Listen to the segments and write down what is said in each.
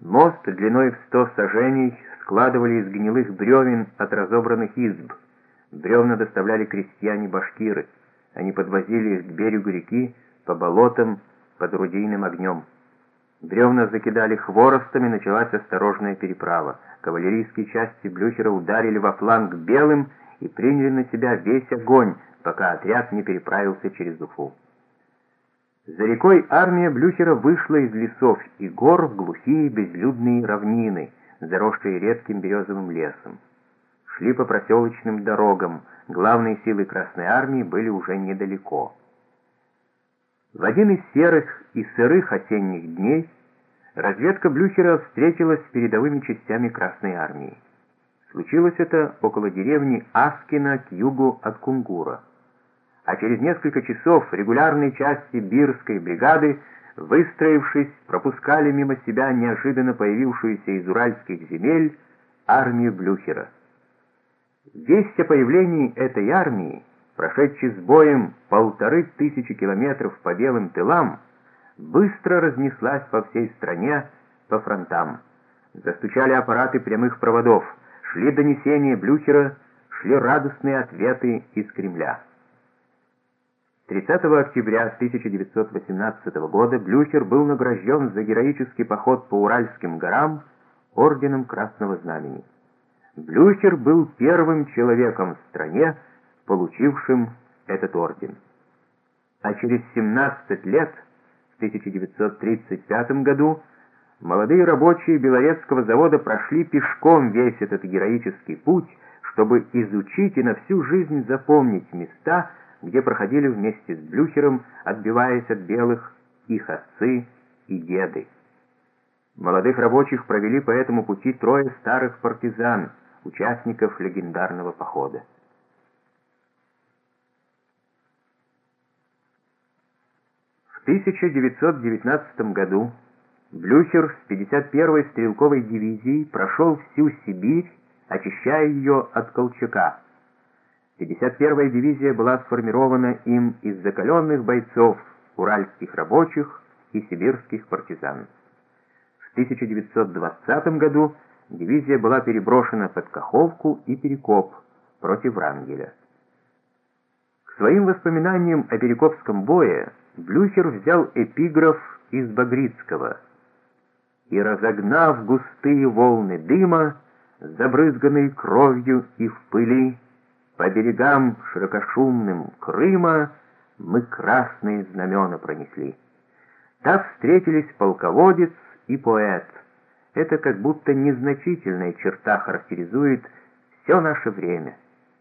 Мост длиной в 100 саженей складывали из гнилых бревен от разобранных изб. Бревна доставляли крестьяне-башкиры. Они подвозили их к берегу реки по болотам под орудийным огнем. Бревна закидали хворостом, и началась осторожная переправа. Кавалерийские части Блюхера ударили во фланг белым и приняли на себя весь огонь, пока отряд не переправился через Уфу. За рекой армия Блюхера вышла из лесов и гор в глухие безлюдные равнины, заросшие редким березовым лесом. Шли по проселочным дорогам, главные силы Красной армии были уже недалеко. В один из серых и сырых осенних дней разведка Блюхера встретилась с передовыми частями Красной армии. Случилось это около деревни Аскина к югу от Кунгура. А через несколько часов регулярные части Бирской бригады, выстроившись, пропускали мимо себя неожиданно появившуюся из уральских земель армию Блюхера. Весть о появлении этой армии, прошедшей с боем 1500 километров по белым тылам, быстро разнеслась по всей стране, по фронтам. Застучали аппараты прямых проводов, шли донесения Блюхера, шли радостные ответы из Кремля. 30 октября 1918 года Блюхер был награжден за героический поход по Уральским горам орденом Красного Знамени. Блюхер был первым человеком в стране, получившим этот орден. А через 17 лет, в 1935 году, молодые рабочие Белорецкого завода прошли пешком весь этот героический путь, чтобы изучить и на всю жизнь запомнить места, где проходили вместе с Блюхером, отбиваясь от белых, их отцы и деды. Молодых рабочих провели по этому пути 3 старых партизан, участников легендарного похода. В 1919 году Блюхер с 51-й стрелковой дивизией прошел всю Сибирь, очищая ее от Колчака. 51-я дивизия была сформирована им из закаленных бойцов, уральских рабочих и сибирских партизан. В 1920 году дивизия была переброшена под Каховку и Перекоп против Врангеля. К своим воспоминаниям о Перекопском бое Блюхер взял эпиграф из Багрицкого: «И разогнав густые волны дыма, забрызганные кровью и в пыли, по берегам широкошумным Крыма мы красные знамена пронесли». Так встретились полководец и поэт. Это как будто незначительная черта характеризует все наше время.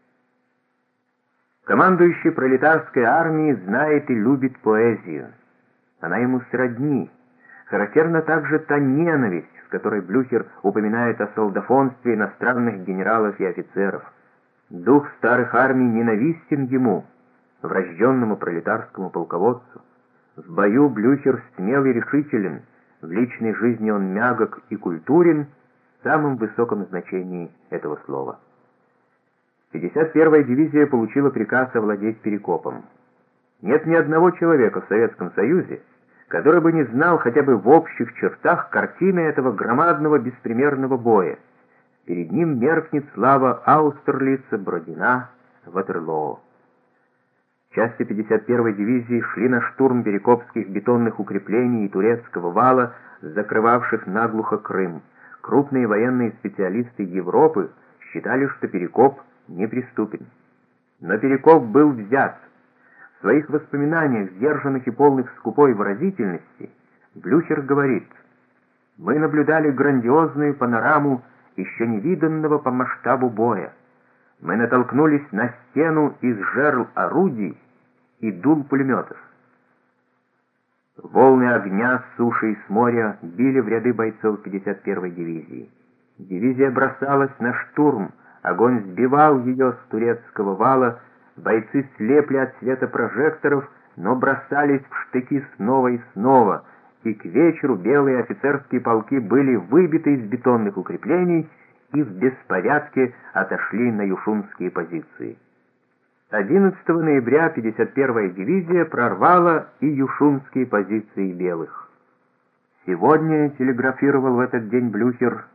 Командующий пролетарской армией знает и любит поэзию. Она ему сродни. Характерна также та ненависть, с которой Блюхер упоминает о солдафонстве иностранных генералов и офицеров. Дух старых армий ненавистен ему, врожденному пролетарскому полководцу. В бою Блюхер смел и решителен, в личной жизни он мягок и культурен в самом высоком значении этого слова. 51-я дивизия получила приказ овладеть Перекопом. Нет ни одного человека в Советском Союзе, который бы не знал хотя бы в общих чертах картины этого громадного беспримерного боя. Перед ним меркнет слава Аустерлица, Бородина, Ватерлоо. Части 51-й дивизии шли на штурм перекопских бетонных укреплений и турецкого вала, закрывавших наглухо Крым. Крупные военные специалисты Европы считали, что Перекоп неприступен. Но Перекоп был взят. В своих воспоминаниях, сдержанных и полных скупой выразительности, Блюхер говорит: «Мы наблюдали грандиозную панораму еще невиданного по масштабу боя. Мы натолкнулись на стену из жерл орудий и дул пулеметов. Волны огня с суши и с моря били в ряды бойцов 51-й дивизии. Дивизия бросалась на штурм, огонь сбивал ее с турецкого вала, бойцы слепли от света прожекторов, но бросались в штыки снова и снова, и к вечеру белые офицерские полки были выбиты из бетонных укреплений и в беспорядке отошли на юшунские позиции. 11 ноября 51-я дивизия прорвала и юшунские позиции белых. «Сегодня», — телеграфировал в этот день Блюхер,